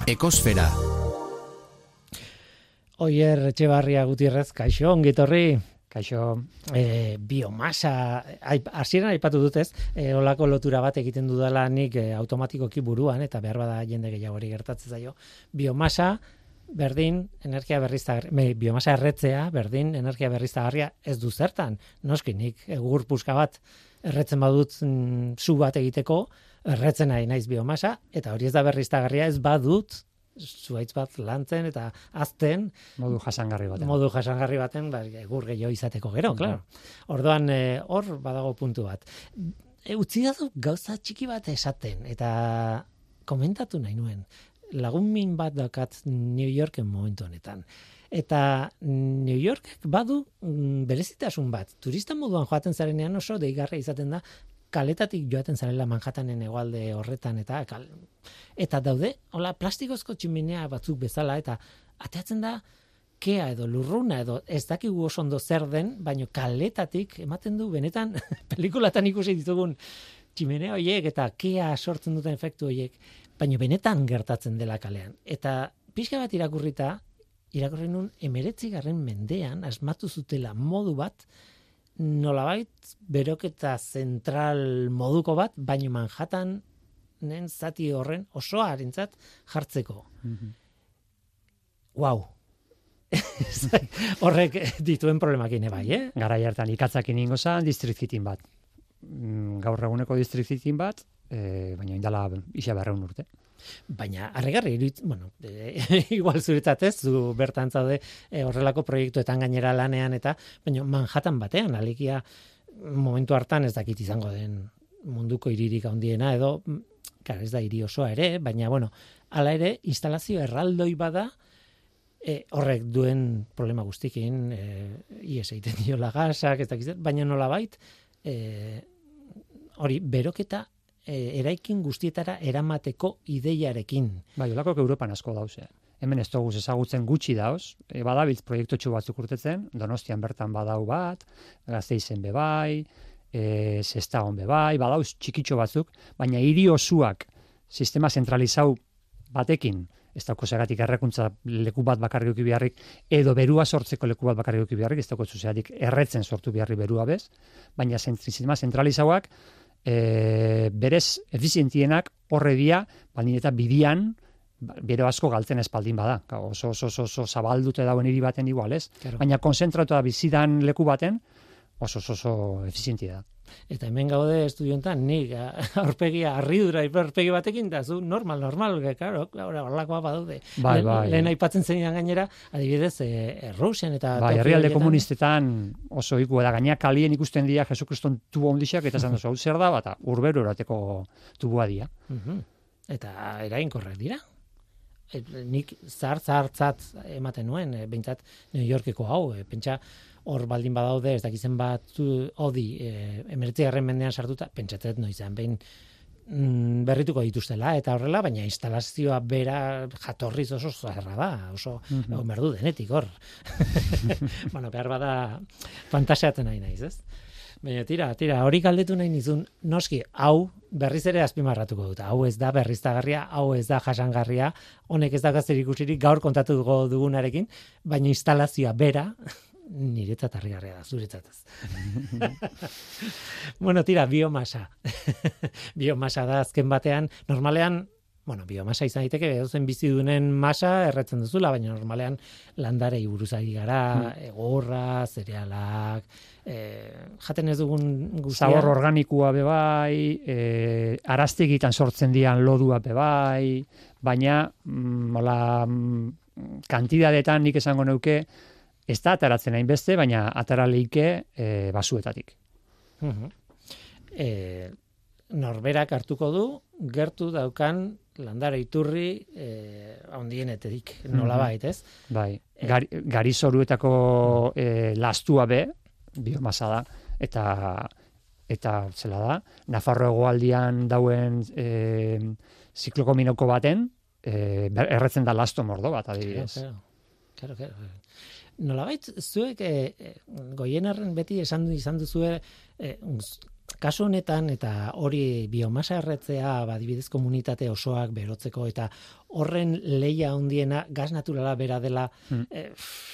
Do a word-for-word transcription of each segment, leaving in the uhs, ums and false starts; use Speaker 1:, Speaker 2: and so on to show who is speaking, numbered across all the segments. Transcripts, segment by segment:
Speaker 1: Ekosfera.
Speaker 2: Oier Etxebarria Gutierrez, kaixo, ongitorri.
Speaker 3: Kaixo,
Speaker 2: E, biomasa, hasieran aipatu dutez, e, olako lotura bat egiten dudala nik e, automatikoki buruan, eta behar bada jende gehiagori gertatzen zaio. Biomasa, berdin, energia berriztagarria, biomasa erretzea, berdin, energia berriztagarria ez du zertan. Noski, nik egur puska bat erretzen badut mm, zu bat egiteko, erretzen nahi naiz biomasa, eta hori ez da berriztagarria, ez badut zuhaitz bat lantzen eta azten
Speaker 3: modu jasangarri baten.
Speaker 2: Modu jasangarri baten, ba, egur gehiago izateko gero, mm-hmm. Claro. Orduan, e, hor badago puntu bat. E, utzi datu gauza txiki bat esaten, eta komentatu nahi nuen. Lagun min bat dakat New Yorken momentu honetan. Eta New Yorkek badu mm, berezitasun bat. Turista moduan joaten zarenean oso deigarria izaten da, kaletatik joaten zarela Manhattanen hegoalde horretan, eta kal... eta daude, hola, plastikozko tximenea batzuk bezala, eta ateatzen da, kea edo lurruna edo ez dakigu oso ondo zer den, baino kaletatik ematen du benetan pelikulatan ikusi ditugun tximenea horiek eta kea sortzen duten efektu horiek, baino benetan gertatzen dela kalean. Eta pixka bat irakurrita, irakurri nun emeretzigarren mendean asmatu zutela modu bat, nolabait beroketa zentral moduko bat, baino Manhattanen zati horren osoarentzat jartzeko. Mm-hmm. Wow. Horrek dituen problemakin bai, eh?
Speaker 3: Garai hartan ikatzakin ingo zan district heating bat. Gaur eguneko district heating bat, e, baina indala isa berreun urte.
Speaker 2: Baina, arregarri, iruit, bueno, e, igual zuretzat ez, zu bertan zaude e, horrelako proiektuetan gainera lanean, eta baina Manhattan batean, alekia momentu hartan ez dakit izango den munduko hiririk handiena, edo, klar, ez da hiri osoa ere, baina, bueno, hala ere, instalazio erraldoi bada, e, horrek duen problema guztikin, e, ies egiten diola gasak, ez dakit, baina nolabait, e, hori, beroketa, E, eraikin guztietara eramateko ideiarekin.
Speaker 3: Bai, olako Europan asko dauze. Hemen ez dugu ezagutzen gutxi dauz, e, badabiltz proiektotxu batzuk urtetzen, Donostian bertan badau bat, Gasteizen bebai, e, Sestaon bebai, badauz txikitxo batzuk, baina hiri osuak sistema zentralizau batekin, ez dauko segatik errekuntza leku bat bakarrik eduki beharrik, edo berua sortzeko leku bat bakarrik eduki beharrik, ez dauko zuzeatik erretzen sortu beharri berua bez, baina sistema zentralizauak E, berez efizientienak horre dia, baldin eta bidian bero asko galtzen espaldin bada. Oso, oso, oso, oso zabaldute dauen hiri baten igual, ez? Claro. Baina konzentratu da bizidan leku baten, oso, oso, oso efizientia da.
Speaker 2: Eta hemen gaude estudiontan, nik aurpegia, arridura aurpegi batekin, da zu normal, normal, claro, horlakoa badaude.
Speaker 3: Bai, bai.
Speaker 2: Lehen aipatzen zenidan gainera, adibidez, e, Rusian eta...
Speaker 3: Bai, herrialde komunistetan oso iku, da gaina kalien ikusten dira Jesukriston tubo ondixak, eta zan dozu, hau zer da, eta urbero erateko tubua dira.
Speaker 2: Uh-huh. Eta eraginkorrak dira. E, nik zart, zart, zart ematen nuen, e, behintzat New Yorkeko hau, e, pentsa, hor baldin badaude, ez dakizen bat hodi, e, emeretzigarren mendean sartuta, pentsatzen noizan, behin mm, berrituko dituztela, eta horrela, baina instalazioa bera jatorriz oso zaharra da, oso mm-hmm. egon berdu denetik, hor. Bueno, behar bada fantasiatzen nahi naiz, ez? Baina tira, tira, hori galdetu nahi nizun, noski, hau berriz ere azpimarratuko dut, hau ez da berriztagarria, hau ez da jasangarria, honek ez da gazter ikusirik gaur kontatuko dugunarekin, baina instalazioa bera, niretzat harrigarria da, zuretzataz. Bueno, tira, biomasa. Biomasa da azken batean, normalean, bueno, biomasa izan daiteke, edozen bizidunen masa erretzen duzula, baina normalean landarei buruz ari gara, hmm. egorra, zerealak, e, jaten ez dugun guztia.
Speaker 3: Zabor organikoa bebai, e, araztegitan sortzen dian lodua bebai, baina, mm, hola, mm, kantidadetan nik esango neuke, ez da ataratzen hain beste, baina atara leike e, basuetatik.
Speaker 2: Uh-huh. E, norberak hartuko du, gertu daukan landare iturri e, handienetik, nolabait, ez?
Speaker 3: Bai, Gar, garizoruetako e, lastua be, biomasa da, eta eta zela da, Nafarro hegoaldian dauen e, ziklokominoko baten, e, erretzen da lasto mordo bat, adibidez.
Speaker 2: Claro, claro, claro, claro. Nolabait, zuek e, e, Goienarren beti esan du izan duzue e, kasu honetan, eta hori biomasa erretzea, badibidez komunitate osoak berotzeko, eta horren leia handiena gas naturala bera dela, mm. eh,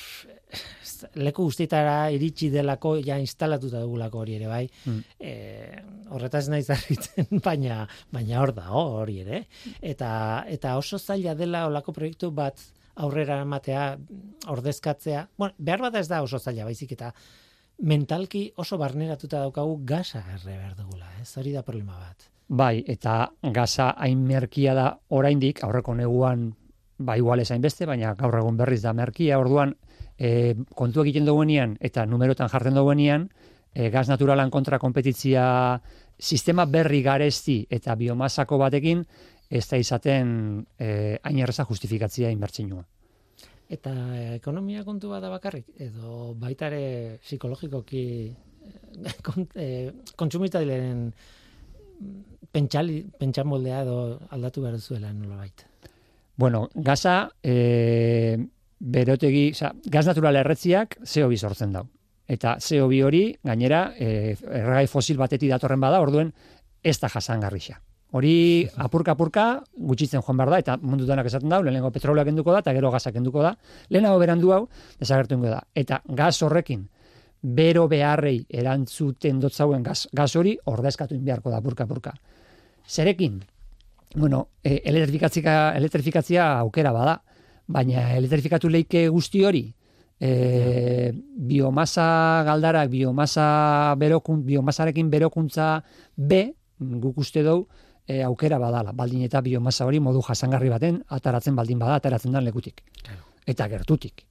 Speaker 2: leku guztietara iritsi delako ja instalatuta dugulako hori ere bai. Mm. E, horretaz naiz harritzen, baina baina hor da hori ere. Eta eta oso zaila dela olako proiektu bat aurrera ematea, ordezkatzea. Bueno, behar bat ez da oso zaila, baizik eta mentalki oso barneratuta daukagu gasa erre behar dugula, ez? Hori da problema bat.
Speaker 3: Bai, eta gasa hain merkia da oraindik, aurreko neguan ba igual ez hainbeste, baina gaur egun berriz da merkia, orduan E, kontu egiten duguenean eta numerotan jartzen duguenean, e, gas naturalan kontra kompetitzia sistema berri garesti eta biomasako batekin ez da izaten e, hain erraza justifikatzia inbertsinua.
Speaker 2: Eta ekonomia kontu bat da bakarrik, edo baitare psikologikoki kont, e, kontsumitaileen pentsali, pentsamoldea edo aldatu behar zuela nolabait.
Speaker 3: Bueno, gaza... E, berotegi, oza, gas natural erretziak C O bi sortzen dau. Eta C O bi hori, gainera, e, erregai fosil batetik datorren bada, orduen ez da jasangarrixa. Hori apurka-apurka gutxitzen joan behar da, eta mundu denak esaten dau, lehenengo petroleak kenduko da, eta gero gasak kenduko da, lehenago berandu hau, desagertu ingo da. Eta gas horrekin, bero beharrei erantzuten dotzauen gas, gas hori, ordezkatu beharko da, apurka-apurka. Zerekin, bueno, e, elektrifikatzia, elektrifikatzia aukera bada, baina elektrifikatu leike guzti hori, e, biomasa galdarak, biomasa berokun, biomasarekin berokuntza B, guk uste dugu, e, aukera badala, baldin eta biomasa hori modu jasangarri baten ataratzen baldin bada, ataratzen den lekutik. Claro. Eta gertutik.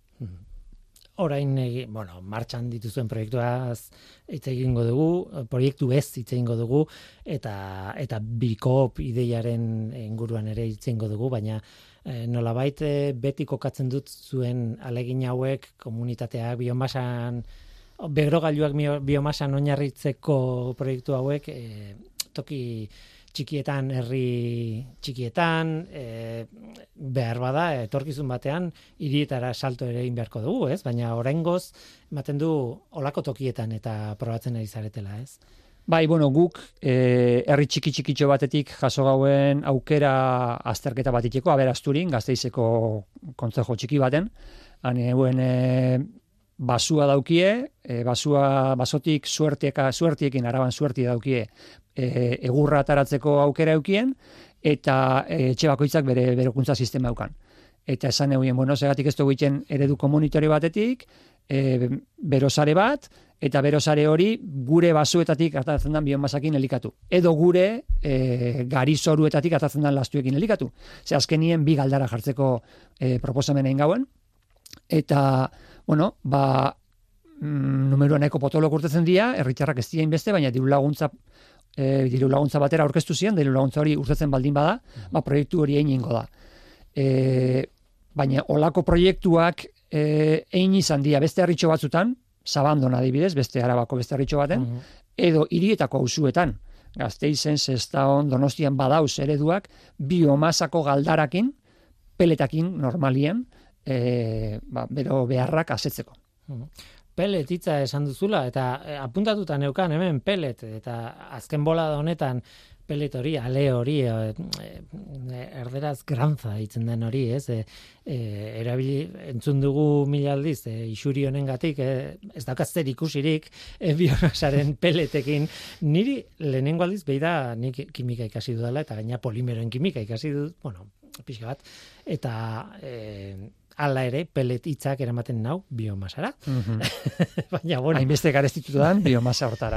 Speaker 2: Orain, bueno, martxan dituzuen proiektuaz hitz egingo dugu, proiektu ez hitz egingo dugu, eta eta bikop ideiaren inguruan ere hitz egingo dugu, baina e, nolabait beti kokatzen dut zuen alegin hauek komunitateak biomasan, begrogailuak biomasan oinarritzeko proiektu hauek e, toki txikietan, herri txikietan, e, behar bada, etorkizun batean, hirietara salto ere egin beharko dugu, ez? Baina oraingoz ematen du olako tokietan eta probatzen ari zaretela, ez?
Speaker 3: Bai, bueno, guk e, herri txiki txikitxo batetik jaso gauen aukera azterketa bat itxeko, Aberasturin, Gasteizeko kontzejo txiki baten, han eguen e, basua daukie, e, basua, basotik suertieka, suertiekin, araban suerti daukie, e, egurra ataratzeko aukera eukien, eta e, etxe bakoitzak bere berokuntza sistema eukan. Eta esan egin, bueno, segatik ez dugu egiten eredu komunitori batetik, e, berosare bat, eta berosare hori gure basuetatik atatzen den biomasakin elikatu. Edo gure e, garizoruetatik atatzen den lastuekin elikatu. Ze azkenien bi galdara jartzeko e, proposamena ingauen, eta bueno, ba, mm, numeroa nahiko potolok urtetzen dira, herritarrak ez dira inbeste, baina diru laguntza, e, diru laguntza batera aurkeztu zian, diru laguntza hori urtetzen baldin bada, ba, proiektu hori egin ingo da. E, baina olako proiektuak e, egin izan dira beste herritxo batzutan, Zabandon adibidez, beste Arabako beste herritxo baten, uh-huh. edo hirietako auzuetan, Gasteizen, Sestaon, Donostian badauz ereduak, biomasako galdarakin, peletakin normalien, E, ba, bero beharrak asetzeko.
Speaker 2: Pelet hitza esan duzula, eta apuntatuta neukan hemen pelet, eta azken bola honetan pelet hori, ale hori, e, e, erderaz granza hitzen den hori, ez? E, e, erabili, entzun dugu mila aldiz, e, isuri honengatik, e, ez daukazter ikusirik e, biomasaren peletekin, niri lehenengo aldiz beida nik kimika ikasi dudala, eta gaina polimeroen kimika ikasi dut, bueno, pixka bat, eta e, ala ere, pelet hitzak eramaten nau biomasara. Mm-hmm. Baina, bueno.
Speaker 3: Hainbeste garestitutu dan biomasa hortara.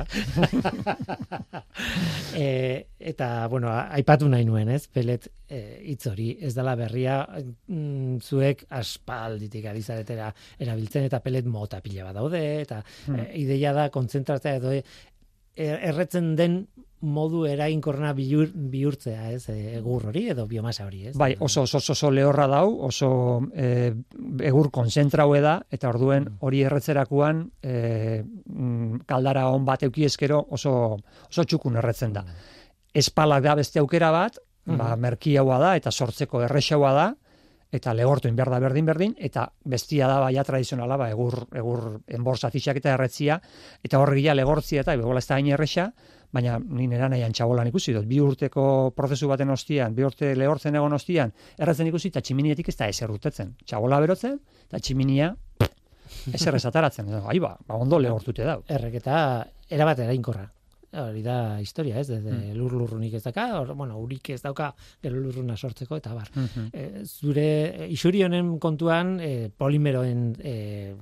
Speaker 2: e, eta, bueno, aipatu nahi nuen, ez? Pelet e, hitz hori, ez dela berria, mm, zuek aspalditik ari zaretera erabiltzen, eta pelet mota pila bat daude, eta mm. e, ideia da kontzentratzea edo e, erretzen den modu eraginkorrena bihur, bihurtzea, ez, egur hori edo biomasa hori, ez?
Speaker 3: Bai, oso oso oso lehorra dau, oso e, egur konzentraue da, eta orduen hori erretzerakuan e, kaldara on bat euki eskero oso oso txukun erretzen da. Espalak da beste aukera bat, uh-huh. ba, merkiaua da, eta sortzeko errexaua da, eta lehortuin behar da berdin-berdin, eta bestia da baia tradizionala, ba, egur, egur enborzatitxak eta erretzia, eta horregia legortzia eta begola ez da hain errexa, baina ni nera nahian txabolan ikusi dut, bi urteko prozesu baten ostian, bi urte lehortzen egon ostian, erratzen ikusi, eta tximinietik ez da ezer urtetzen. Txabola berotzen, eta tximinia ezer ez ataratzen. Ai ba, ba ondo lehortute dau.
Speaker 2: Erreketa erabat erainkorra. Hori da historia, ez? Mm. Lur lurrunik ez daka, or, bueno, urik ez dauka gero lurruna sortzeko, eta bar. Mm-hmm. E, zure isuri honen kontuan e, polimeroen e,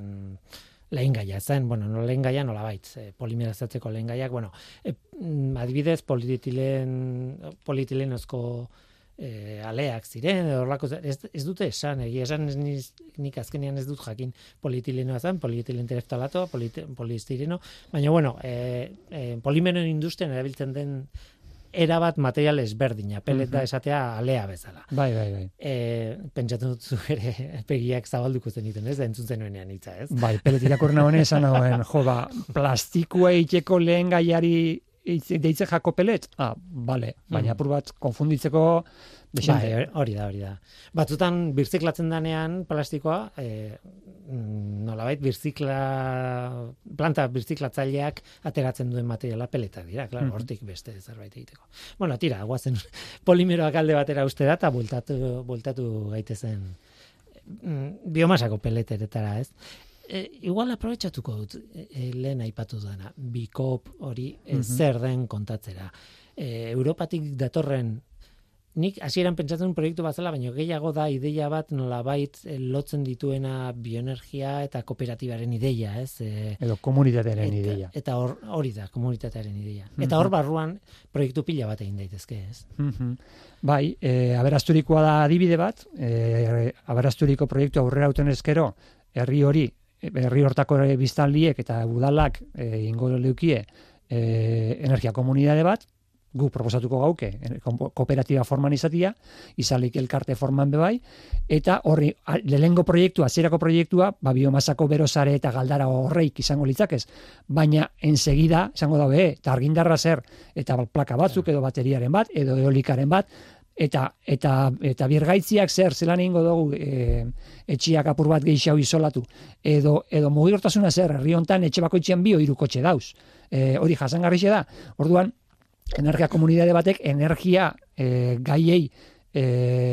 Speaker 2: lehen gaia zen, bueno, no lehen gaia nola baitz, e, polimerizatzeko lehen gaiak, bueno, e, adibidez polietilen, polietilenozko e, aleak ziren, horlako, ez, ez dute esan, egia esan ez niz, nik azkenean ez dut jakin polietilenoa zen, polietilen tereftalato, poliestireno, baina bueno, e, e, polimeroen industrian erabiltzen den erabat material ezberdina, pelet da esatea alea bezala.
Speaker 3: Bai, bai, bai.
Speaker 2: E, pentsatu dut zu ere pegiak zabalduko zeniten, ez da entzun zenuenean hitza, ez?
Speaker 3: Bai, pelet irakurri nagoen esan nagoen, jo, ba, plastikua itxeko lehen gaiari deitze jako pelet? Ah, bale, baina apur bat konfunditzeko desente.
Speaker 2: Bai, hori da, hori da. Batzutan birziklatzen danean plastikoa, e, nolabait birzikla, planta birziklatzaileak ateratzen duen materiala peletak dira, claro, mm-hmm. hortik beste zerbait egiteko. Bueno, tira, guazen polimeroak alde batera uste da, eta bultatu, bultatu gaitezen biomasako peleteretara, ez? E, igual aprobetxatuko dut e, lehen aipatu dena, bikop hori e, mm-hmm. zer den kontatzera. E, Europatik datorren, nik hasieran pentsatzen proiektu bat zela, baina gehiago da ideia bat nolabait e, lotzen dituena bioenergia eta kooperatibaren ideia, ez? E,
Speaker 3: Edo komunitatearen
Speaker 2: eta,
Speaker 3: ideia.
Speaker 2: Eta hor, hori da, komunitatearen ideia. Mm-hmm. Eta hor barruan proiektu pila bat egin daitezke, ez?
Speaker 3: Mm-hmm. Bai, e, aberasturikoa da adibide bat, e, aberasturiko proiektu aurrera uten ezkero, herri hori, herri hortako biztanliek eta udalak e, ingo leukie e, energia komunidade bat, gu proposatuko gauke, kooperatiba forman izatia, izalik elkarte forman bebai, eta horri, lehengo proiektua, zerako proiektua, ba, biomasako berosare eta galdara horreik izango litzakez, baina ensegida, izango da be, eta argindarra zer, eta plaka batzuk, edo bateriaren bat, edo eolikaren bat, eta eta eta birgaitziak zer zelan eingo dugu e, etxiak apur bat gehiago isolatu edo edo mugikortasuna zer herri hontan etxe bakoitzean bi o hiru kotxe dauz. E, hori jasangarria da. Orduan energia komunitate batek energia e, gaiei e,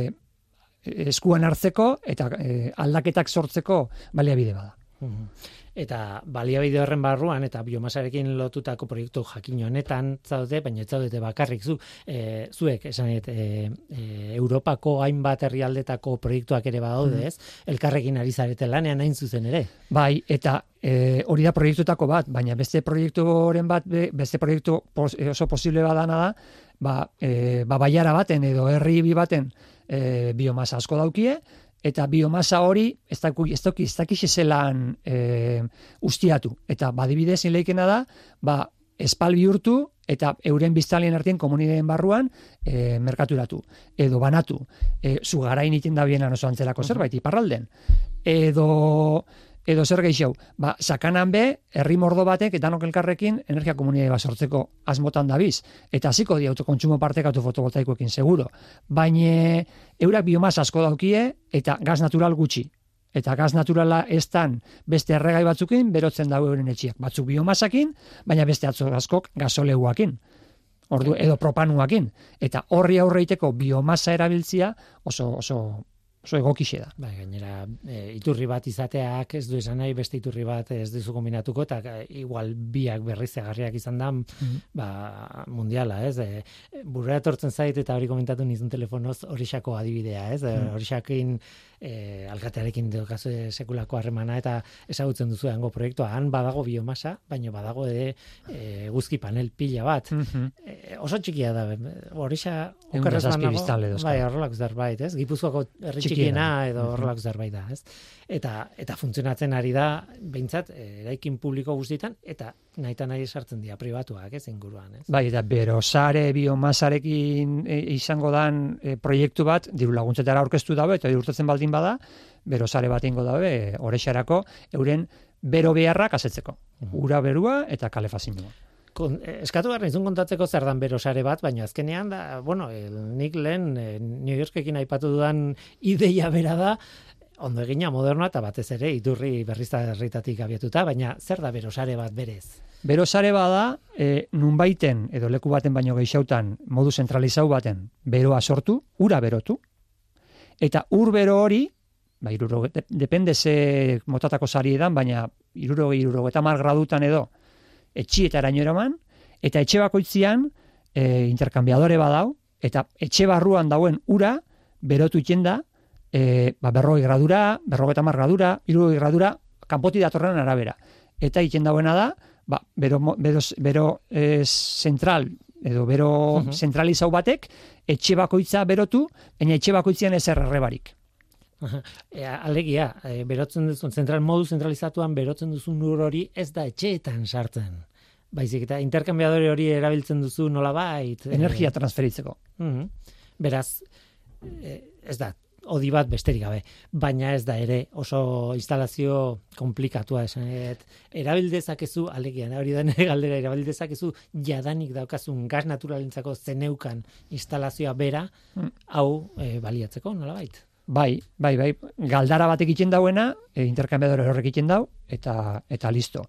Speaker 3: eskuan hartzeko eta e, aldaketak sortzeko baliabide bada.
Speaker 2: Mm-hmm. Eta baliabide horren barruan eta biomasarekin lotutako proiektu jakin honetan zaude, baina ez zaudete bakarrik zu, e, zuek esan e, e, Europako hainbat herrialdetako proiektuak ere badaude, ez? Elkarrekin ari zarete lanean hain zuzen ere.
Speaker 3: Bai, eta e, hori da proiektuetako bat, baina beste proiekturen bat, beste proiektu pos, oso posible badana da, ba, e, ba baiara baten edo herri bi baten e, biomasa asko daukie, eta biomasa hori ez dakiz ez dakiz ez dakiz zelan e, ustiatu. Eta badibidez ileikena da, ba, espal bihurtu eta euren biztanleen artean komunitateen barruan e, merkaturatu. Edo banatu. E, zu garain iten da bienan oso antzelako zerbait, iparralden. Edo... Edo zer gehiago, ba, sakanan be, herri mordo batek, eta danok elkarrekin, energia komunitate bat sortzeko asmotan dabiz. Eta hasiko di autokontsumo partekatu fotovoltaikoekin seguro. Baina eurak biomasa asko daukie, eta gaz natural gutxi. Eta gaz naturala ez dan beste erregai batzukin, berotzen dago euren etxiak. Batzuk biomasakin, baina beste atzo askok gasoleuakin. Ordu, edo propanuakin. Eta horri aurreiteko biomasa erabiltzia oso, oso, oso egokixe da.
Speaker 2: Bai, gainera, e, iturri bat izateak ez du esan nahi, beste iturri bat ez duzu kombinatuko, eta e, igual biak berrizegarriak izan da, mm-hmm. ba, mundiala, ez? E, burra etortzen zait, eta hori komentatu nizun telefonoz horixako adibidea, ez? Mm-hmm. Horixakin e, alkatearekin daukazu sekulako harremana, eta ezagutzen duzu hango proiektua, han badago biomasa, baina badago ere e, guzki panel pila bat. Mm-hmm. E, oso txikia da, horixa okerrez manago, bai, horrelako zerbait, ez? Gipuzkoako herri txikiena edo horrelako zerbait da, ez? Eta eta funtzionatzen ari da behintzat eraikin publiko guztietan eta nahita nahi sartzen dira pribatuak, ez, inguruan, ez?
Speaker 3: Bai, eta berosare biomasarekin e, izango dan e, proiektu bat diru laguntzetara aurkeztu dabe eta urtetzen baldin bada, berosare bat ingo dabe orexarako euren bero beharrak asetzeko. Ura berua eta kalefazioa.
Speaker 2: Eskatu behar nizun kontatzeko zer dan berosare bat, baina azkenean da, bueno, el, nik lehen New Yorkekin aipatu dudan ideia bera da, ondo egina, modernoa, eta batez ere iturri berriztagarritatik abiatuta, baina zer da berosare bat berez?
Speaker 3: Berosare bada, e, nunbaiten, edo leku baten baino gehiautan, modu zentralizau baten, beroa sortu, ura berotu, eta ur bero hori, ba, iruro, de, depende ze motatako sari edan, baina iruro, iruro, eta mar gradutan edo, etxietaraino eraman, eta etxe bakoitzian, e, interkambiadore badau, eta etxe barruan dauen ura, berotu iten da, e, ba, berroi gradura, berrogeta mar gradura, irurogei gradura, kanpoti datorren arabera. Eta iten dauena da, ba, bero, bero, bero e, zentral, edo bero uh-huh. zentralizau batek, etxe bakoitza berotu, baina etxe bakoitzian ez errebarik.
Speaker 2: E, alegia, e, berotzen duzun, zentral, modu zentralizatuan berotzen duzun ur hori ez da etxeetan sartzen. Baizik eta interkambiadore hori erabiltzen duzu nolabait.
Speaker 3: Energia transferitzeko.
Speaker 2: Uh-huh. Beraz, e, ez da, odi bat besterik gabe, baina ez da ere oso instalazio komplikatua esan. Erabildezakezu, alegia, hori da nire galdera, erabildezakezu jadanik daukazun gas naturalentzako zeneukan instalazioa bera, mm. hau e, baliatzeko, nolabait?
Speaker 3: Bai, bai, bai, galdara batek egiten dauena, e, interkambiadore horrek egiten dau, eta, eta listo.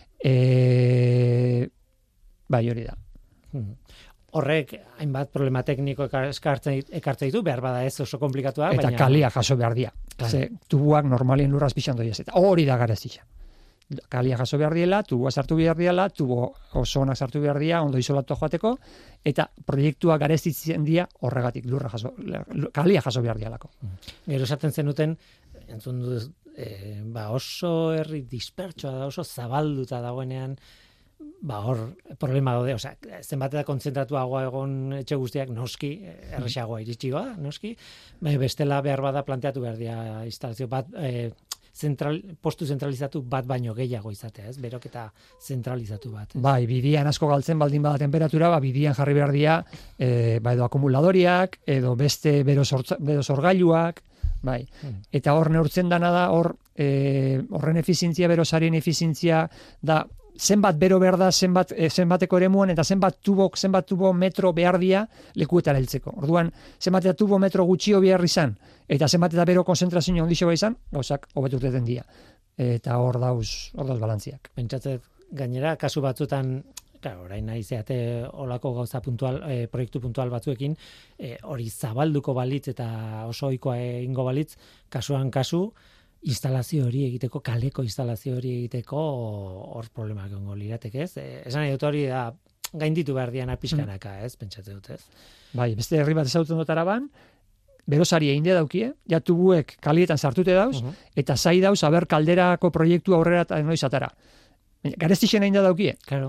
Speaker 3: E, bai, hori da.
Speaker 2: Hmm. Horrek hainbat problema tekniko ekartzen ekartzen ditu, behar bada ez oso komplikatua,
Speaker 3: eta
Speaker 2: baina
Speaker 3: kalia jaso behar dia.
Speaker 2: Claro.
Speaker 3: Ze tubuak normalien lurraz pixan doiez, eta hori da garezia. Kalia jaso behar diela, tubua sartu behar diela, tubo oso onak sartu behar dia, ondo isolatu joateko, eta proiektua garezitzen dia horregatik lurra jaso, kalia jaso behar dialako.
Speaker 2: Gero esaten zenuten, entzun du, e, ba oso herri dispertsoa da, oso zabalduta dagoenean, ba hor problema daude, osea, zenbat eta kontzentratuagoa egon etxe guztiak noski erresagoa iritsiko da, noski, bestela behar bada planteatu behar dira instalazio bat, e, zentral, postu zentralizatu bat baino gehiago izatea, ez? Beroketa zentralizatu bat. Ez?
Speaker 3: Bai, bidian asko galtzen baldin bada temperatura, ba bidian jarri behar dira, e, ba edo akumuladoriak, edo beste bero sorgailuak, bai. Hmm. Eta hor neurtzen dana da, hor e, horren efizientzia, berosarien efizientzia da zenbat bero behar da, zenbat, eh, zenbateko eremuan, eta zenbat tubo, zenbat tubo metro behar dia lekuetara heltzeko. Orduan, zenbat eta tubo metro gutxio behar izan, eta zenbat eta bero konzentrazio ondixo izan, gauzak hobetuteten dia. Eta hor dauz, hor dauz balantziak.
Speaker 2: Pentsatzet, gainera, kasu batzutan, claro, orain nahi zeate olako gauza puntual, eh, proiektu puntual batzuekin, eh, hori zabalduko balitz eta oso ohikoa egingo balitz, kasuan kasu, instalazio hori egiteko, kaleko instalazio hori egiteko, hor problemak egongo lirateke, ez? Esan nahi dut hori da, gainditu behar diana pixkanaka, ez? Pentsate dut, ez?
Speaker 3: Bai, beste herri bat ezagutzen dut araban, berosari egin daukie, ja tubuek kalietan sartute dauz, uh-huh. eta zai dauz, aber kalderako proiektu aurrera eta noiz atara. Garestixen egin daukie.
Speaker 2: Claro.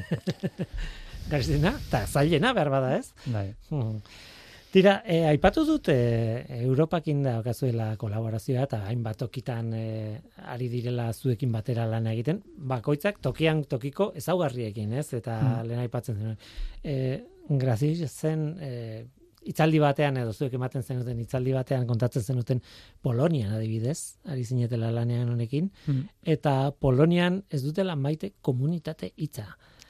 Speaker 2: Garestixena, eta zailena behar bada, ez?
Speaker 3: Bai.
Speaker 2: Uh-huh. Tira, eh, aipatu dut eh, Europakin daukazuela kolaborazioa eta hainbat tokitan eh, ari direla zuekin batera lana egiten, bakoitzak tokian tokiko ezaugarriekin, ez? Eta hmm. lehen aipatzen zen. Eh, Graziz zen eh, itzaldi batean edo zuek ematen zenuten itzaldi batean kontatzen zenuten Polonian adibidez, ari zinetela lanean honekin, hmm. eta Polonian ez dutela maite komunitate hitza.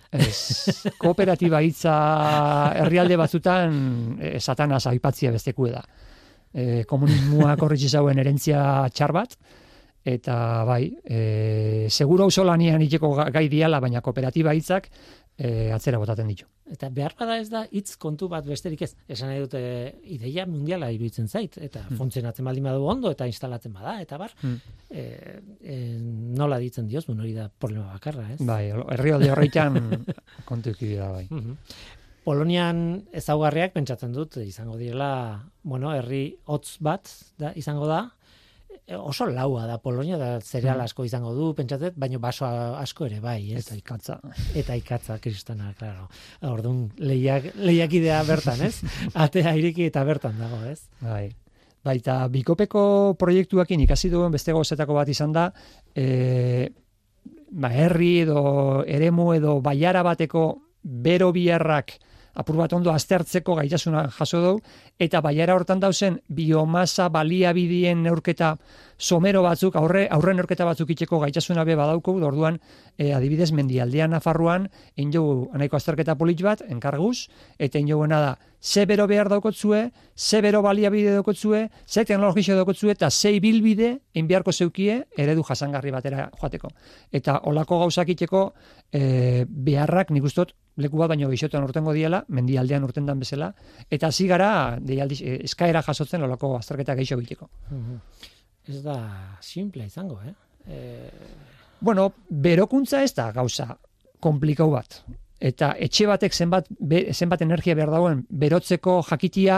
Speaker 3: Ez, kooperatiba hitza herrialde batzutan e, satanaz aipatzia besteku da. E, komunismoak horretxe zauen erentzia txar bat, eta bai, e, seguro ausolanian iteko gai diala, baina kooperatiba hitzak e, atzera botaten ditu.
Speaker 2: Eta behar bada ez da hitz kontu bat besterik ez. Esan nahi dute ideia mundiala iruditzen zait, eta hmm. funtzionatzen baldin badu ondo, eta instalatzen bada, eta bar, hmm. e, e, nola ditzen dioz, hori da problema bakarra, ez?
Speaker 3: Bai, herrialde horreitan kontu ikibida, bai.
Speaker 2: Mm-hmm. Polonian ezaugarriak pentsatzen dut, izango direla, bueno, herri hotz bat da, izango da, oso laua da Polonia, da zereal asko izango du, pentsatzen, baina baso asko ere bai, ez?
Speaker 3: Eta ikatza.
Speaker 2: Eta ikatza, kristana, claro. Orduan, lehiak, lehiakidea bertan, ez? Atea ireki eta bertan dago, ez?
Speaker 3: Bai. Baita, bikopeko proiektuakin ikasi duen beste gozetako bat izan da, e, ba, herri edo eremu edo baiara bateko bero biharrak apur bat ondo aztertzeko gaitasuna jaso dugu, eta baiara hortan dauzen biomasa baliabideen neurketa somero batzuk, aurre, aurre neurketa batzuk itxeko gaitasuna be badauko, orduan e, adibidez mendialdean Nafarroan, egin jogu nahiko azterketa polit bat, enkarguz, eta egin joguena da, ze bero behar daukotzue, ze bero baliabide daukotzue, ze teknologizio daukotzue, eta ze ibilbide egin beharko zeukie eredu jasangarri batera joateko. Eta olako gauzak itxeko e, beharrak nik ustot leku bat baino gixotan urtengo diela, mendialdean urtendan bezala, eta hasi gara deialdi eskaera jasotzen olako azterketa geixo biteko.
Speaker 2: Ez da simple izango, eh? E...
Speaker 3: Bueno, berokuntza ez da gauza komplikau bat. Eta etxe batek zenbat, be, zenbat energia behar dagoen berotzeko jakitia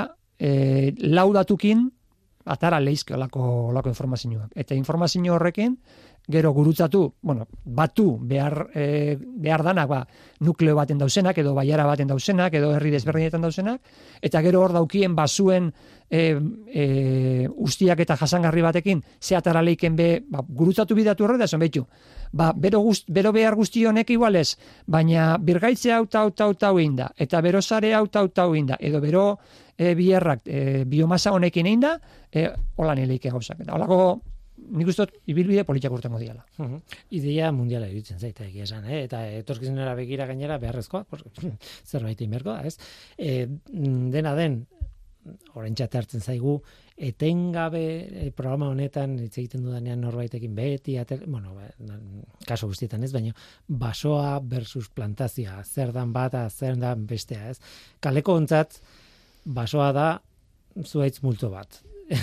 Speaker 3: e, laudatukin atara leizke olako, olako informazioak. Eta informazio horrekin gero gurutzatu, bueno, batu behar, e, behar danak, ba, nukleo baten dauzenak, edo baiara baten dauzenak, edo herri desberdinetan dauzenak, eta gero hor daukien basuen e, e, ustiak eta jasangarri batekin, ze atara leiken be, ba, gurutzatu bidatu horre da, zon behitu. Ba, bero, guzti, bero behar guzti honek igualez, baina birgaitze hau tau tau tau inda, eta bero sare hau tau tau inda, edo bero e, bierrak e, biomasa honekin inda, e, hola nileike gauzak. Eta holako nik ustot ibilbide politiak urtengo diala.
Speaker 2: Uh-huh. Ideia mundiala iruditzen zaita egia esan, eh? Eta etorkizunera begira gainera beharrezkoa, zerbait inberkoa, ez? E, dena den, oraintxe hartzen zaigu, etengabe e, programa honetan hitz egiten dudanean norbaitekin beti, ater, bueno, kaso guztietan ez, baina basoa versus plantazioa, zer dan bata, zer dan bestea, ez? Kaleko ontzat, basoa da zuaitz multzo bat.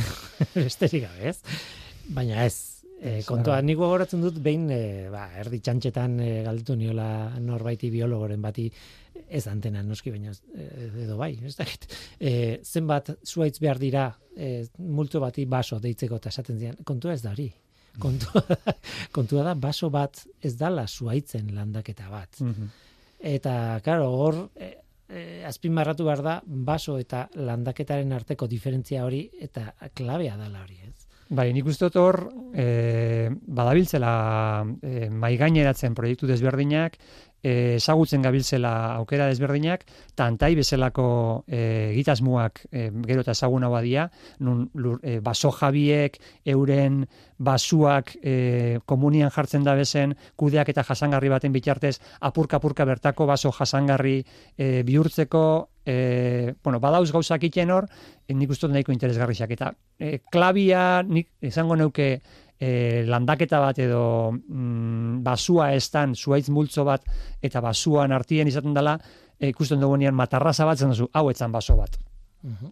Speaker 2: Besterik gabe, ez? Baina ez, e, kontua, nik gogoratzen dut behin, e, ba, erdi txantxetan e, galdetu niola norbaiti biologoren bati, ez antena noski, baina e, edo bai, ez dakit. E, zenbat zuaitz behar dira e, multzo bati baso deitzeko eta esaten zian, kontua ez da hori. Kontua, kontua da baso bat ez dala zuaitzen landaketa bat. Mm-hmm. Eta, karo, hor... E, E, azpimarratu behar da, baso eta landaketaren arteko diferentzia hori, eta klabea dala hori, ez?
Speaker 3: Bai, nik uste dut hor, e, badabiltzela e, maigaineratzen proiektu desberdinak, ezagutzen gabiltzela aukera desberdinak, tantai bezalako e, egitasmoak e, gero eta ezaguna badia, nun lur, e, baso jabiek, euren basuak e, komunian jartzen da bezen, kudeak eta jasangarri baten bitartez, apurka-apurka bertako baso jasangarri e, bihurtzeko, e, bueno, badauz gauzak iten hor, e, nik uste dut nahiko interesgarriak. Eta e, klabia, nik izango neuke, E, landaketa bat edo mm, basua estan, zuaitz multzo bat eta basuan artien izaten dela, e, ikusten dugunean matarraza bat zen duzu, hau etzan baso bat. Uh-huh.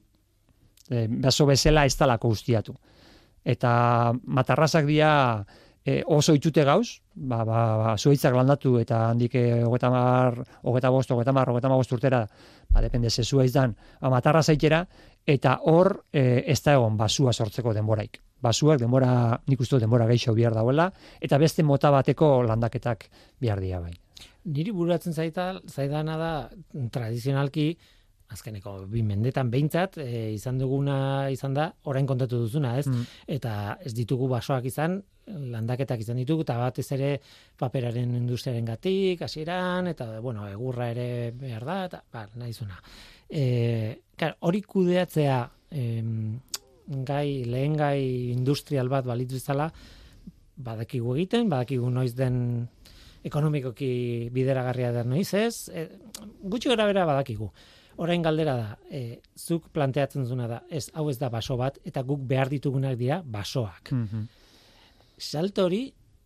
Speaker 3: E, baso bezala ez talako ustiatu. Eta matarrazak dira e, oso itute gauz, ba, ba, ba, zuaitzak landatu eta handik hogeta mar, hogeta bost, hogeta mar, hogeta mar bost urtera, ba, depende ze zuaitz dan, ba, matarraza itxera, eta hor e, ez da egon basua sortzeko denboraik. Basuak denbora, nik uste denbora gehiago bihar dauela, eta beste mota bateko landaketak bihar dira bai.
Speaker 2: Niri bururatzen zaita, zaidana da, tradizionalki, azkeneko bi mendetan behintzat, e, izan duguna izan da, orain kontatu duzuna, ez? Mm. Eta ez ditugu basoak izan, landaketak izan ditugu, eta batez ere paperaren industriaren gatik, hasieran, eta bueno, egurra ere behar da, eta ba, nahi zuna. E, hori kudeatzea, em, gai, lehen gai industrial bat balitz bezala, badakigu egiten, badakigu noiz den ekonomikoki bideragarria den noiz ez, e, gutxi gara bera badakigu. Orain galdera da, e, zuk planteatzen duzuna da, ez, hau ez da baso bat, eta guk behar ditugunak dira basoak. Mm-hmm. Salto hori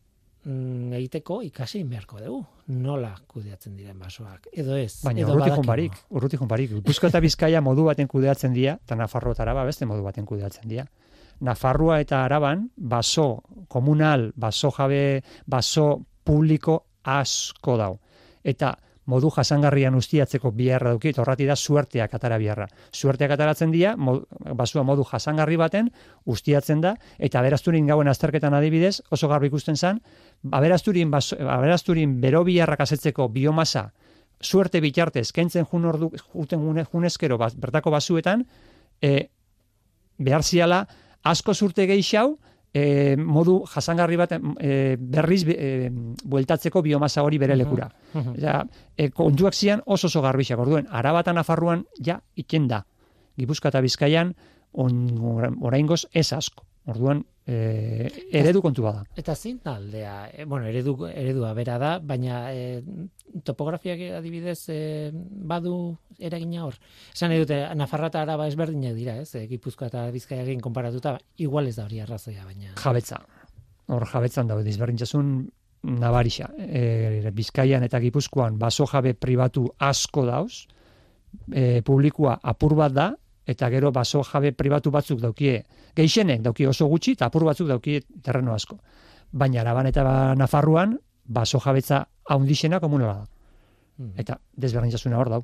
Speaker 2: mm, egiteko ikasi beharko dugu, nola kudeatzen diren basoak, edo ez.
Speaker 3: Baina urrutikon barik, urrutikon barik. Gipuzkoa eta Bizkaia modu baten kudeatzen dira, eta Nafarroa eta Araba beste modu baten kudeatzen dira. Nafarroa eta Araban, baso komunal, baso jabe, baso publiko asko dau. Eta modu jasangarrian ustiatzeko biharra duki, eta horrati da suerteak atara biharra. Suerteak ataratzen dira, mod, basua modu jasangarri baten ustiatzen da, eta aberazturin gauen azterketan adibidez, oso garbi ikusten zen, aberazturin, baso, aberazturin bero biharrak asetzeko biomasa suerte bitartez, kentzen jun ordu, juten junezkero bertako basuetan, e, behar ziala, asko zurte gehiago, e, modu jasangarri bat e, berriz e, bueltatzeko biomasa hori bere lekura.
Speaker 2: Mhm.
Speaker 3: Ja, e, kontuak zian oso oso garbixak. Orduen, Araba eta Nafarroan ja iken da. Gipuzkoa eta Bizkaian on, oraingoz ez asko. Orduan, e, eredu kontu bada.
Speaker 2: Eta zein da aldea? E, bueno, eredu, eredua bera da, baina e, topografiak adibidez e, badu eragina hor. Esan nahi dute, Nafarroa eta Araba ezberdinak dira, ez? E, Gipuzkoa eta Bizkaiarekin konparatuta, igual ez da hori arrazoia, baina...
Speaker 3: Jabetza. Hor jabetzan daude izberdintzasun nabarixa. E, Bizkaian eta Gipuzkoan baso jabe pribatu asko dauz, e, publikoa apur bat da, eta gero baso jabe pribatu batzuk daukie, geixenek daukie oso gutxi, eta apur batzuk daukie terreno asko. Baina Araban eta Nafarroan, baso jabetza haundixena komunala da. Mm. Eta desberdintasuna hor dau.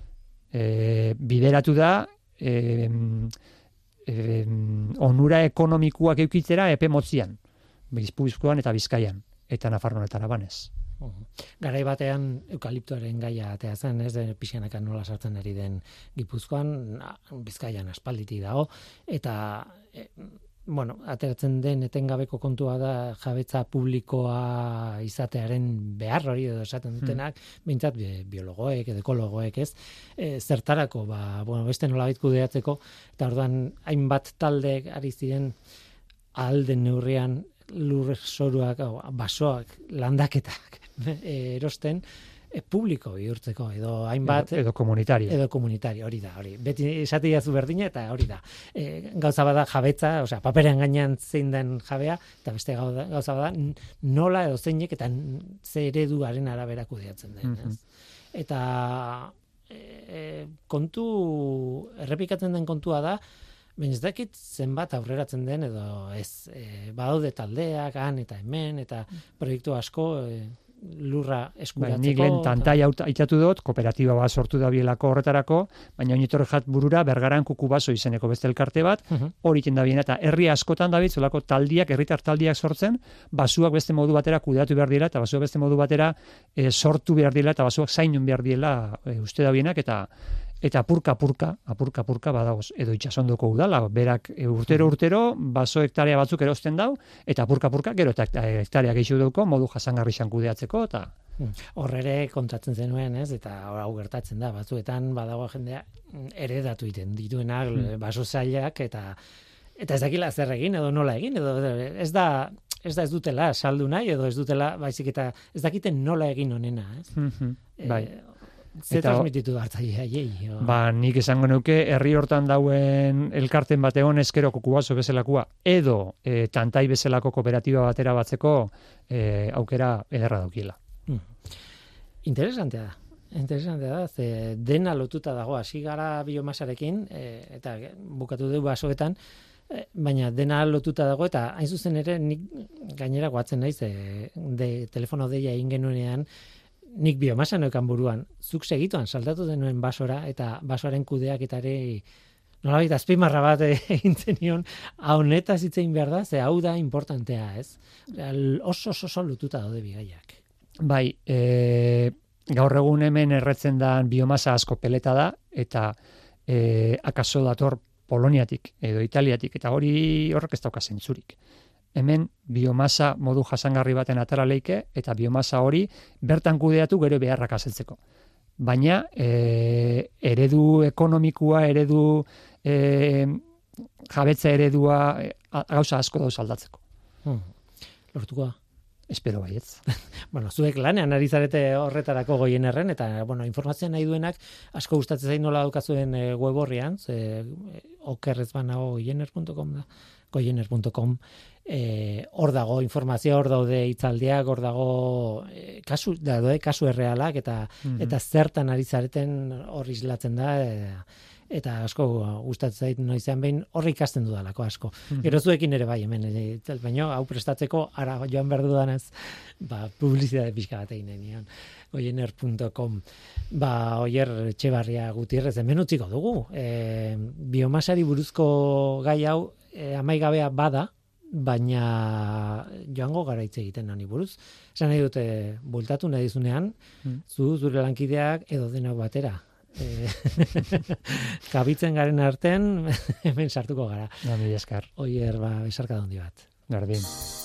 Speaker 3: E, bideratu da, e, e, onura ekonomikoak eukitzera epe motzian. Gipuzkoan eta Bizkaian, eta Nafarroan eta Araban ez.
Speaker 2: Garai batean eukaliptoaren gaia atea zen, ez, pixkanaka nola sartzen ari den Gipuzkoan, Bizkaian aspalditik dago, eta e, bueno, ateratzen den etengabeko kontua da jabetza publikoa izatearen behar hori edo esaten dutenak, hmm. behintzat biologoek edo ekologoek, ez, e, zertarako, ba, bueno, beste nolabait kudeatzeko, eta orduan hainbat taldeek ari ziren alden neurrian lur soruak, basoak, landaketak erosten e, publiko bihurtzeko edo hainbat
Speaker 3: edo, edo komunitario.
Speaker 2: Edo komunitario, hori da, hori. Beti esatiazu berdina eta hori da. E, gauza bada jabetza, osea, paperean gainean zein den jabea, eta beste gauza bada nola edo zeinek eta ze ereduaren arabera kudeatzen den. Mm-hmm. Eta e, kontu errepikatzen den kontua da, baina ez dakit zenbat aurreratzen den edo ez, e, badaude taldeak, han eta hemen, eta proiektu asko e, lurra eskuratzeko.
Speaker 3: Bai, nik lehen tantai haitatu dut, kooperatiba bat sortu da bielako horretarako, baina oinitorre jat burura Bergaran Kukubaso izeneko beste elkarte bat, uh-huh. hori iten da biena, eta herri askotan da bitzolako taldiak, herritar taldiak sortzen, basuak beste modu batera kudeatu behar dira, eta basuak beste modu batera e, sortu behar dira, eta basuak zainun behar dira e, uste da bienak, eta eta apurka-apurka, apurka-apurka badagoz, edo itxasondoko udala, berak e, urtero-urtero, baso hektarea batzuk erosten dau, eta apurka-apurka, gero eta hektarea gehiago dauko, modu jasangarri kudeatzeko, eta...
Speaker 2: Horrere kontatzen zenuen, ez, eta hau gertatzen da, batzuetan badago jendea eredatu iten dituenak, hmm. baso zailak, eta eta ez dakila zer egin, edo nola egin, edo ez da... ez da ez dutela saldu nahi, edo ez dutela, baizik eta ez dakiten nola egin honena, ez?
Speaker 3: Mm-hmm. Bai.
Speaker 2: E, Ze transmititu hartzaile haiei?
Speaker 3: Ba, nik esango nuke herri hortan dauen elkarten bat egon ezkero Kukubaso bezalakoa, edo e, tantai bezalako kooperatiba batera batzeko e, aukera ederra daukiela.
Speaker 2: Hmm. Interesantea da. Interesantea da, ze dena lotuta dago, hasi gara biomasarekin, e, eta bukatu dugu basoetan, e, baina dena lotuta dago, eta hain zuzen ere, nik gainera goatzen naiz, e, de, telefono deia egin genuenean, nik biomasa neukan buruan, zuk segituan saltatu denuen basora, eta basoaren kudeaketare nolabait azpimarra bat egin zenion, hau netaz hitzein behar da, ze hau da importantea, ez? Oso oso oso lututa daude bigaiak.
Speaker 3: Bai, e, gaur egun hemen erretzen da biomasa asko peleta da, eta e, akaso dator Poloniatik edo Italiatik, eta hori horrek ez dauka zentzurik. Hemen biomasa modu jasangarri baten atara leike, eta biomasa hori bertan kudeatu gero beharrak asetzeko. Baina e, eredu ekonomikoa, eredu e, jabetza eredua e, gauza asko dauz aldatzeko.
Speaker 2: Hmm. Lortuko da?
Speaker 3: Espero baietz.
Speaker 2: Bueno, zuek lanean ari zarete horretarako Goienerren, eta bueno, informazioa nahi duenak asko gustatzen zain nola daukazuen e, web horrian, ze e, okerrez banago goiener puntu com da, goiener puntu com. Eh, hor dago informazioa, hor daude hitzaldiak, hor dago eh, kasu, daude kasu errealak, eta mm-hmm. eta zertan ari zareten hor islatzen da, e, eta asko gustatzen zait noizean behin horri ikasten dudalako asko. Mm-hmm. Gero zuekin ere bai, hemen, e, baina hau prestatzeko, ara joan behar dudanez, ba, publizitate pixka bat egin nion, goiener puntu com. Ba, Oier Etxebarria Gutierrez, hemen utziko dugu. E, biomasari buruzko gai hau e, amaigabea bada, baina joango gara hitz egiten honi buruz. Esan nahi dute, bueltatu nahi dizunean, mm. zu, zure lankideak, edo denok batera. E, kabitzen garen artean, hemen sartuko gara.
Speaker 3: Da, mila eskar.
Speaker 2: Oier, ba, besarka handi bat.
Speaker 3: Berdin.